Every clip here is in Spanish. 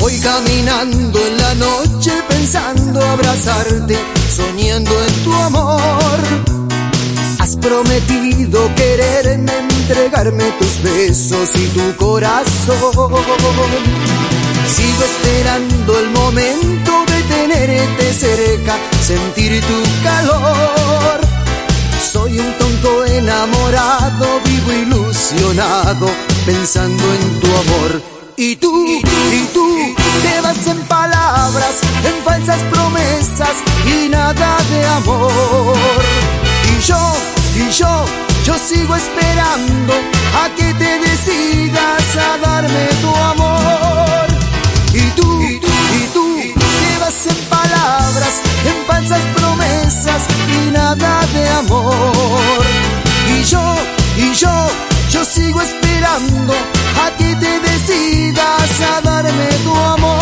Voy caminando en la noche pensando abrazarte, soñando en tu amor. Has prometido quererme, entregarme tus besos y tu corazón. Sigo esperando el momento de tenerte cerca, sentir tu calor. Soy un tonto enamorado, vivo ilusionado, pensando en tu amor. Y tú te vas en palabras, en falsas promesas y nada de amor. Yo sigo esperando a que te decidas a darme tu amor. Y tú te vas en palabras, en falsas promesas y nada de amor. Y yo sigo esperando a que te decidas a darme tu amor.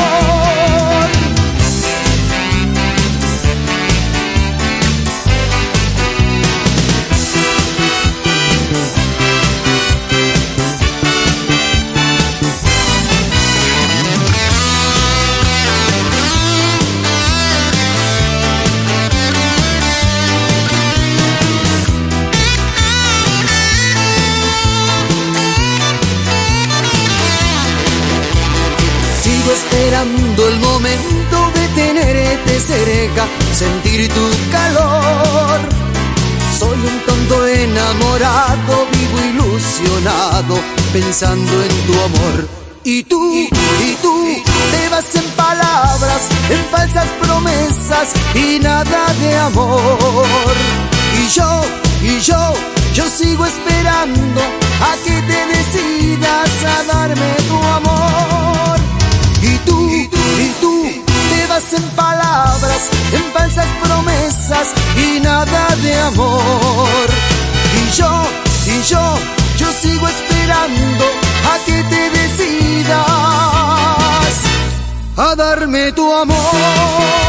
Esperando el momento de tenerte cerca, sentir tu calor. Soy un tonto enamorado, vivo ilusionado, pensando en tu amor. Y tú te vas en palabras, en falsas promesas y nada de amor. Y yo sigo esperando a que te decidas a darme tu amor. Y tú te vas en palabras, en falsas promesas y nada de amor. Y yo sigo esperando a que te decidas a darme tu amor.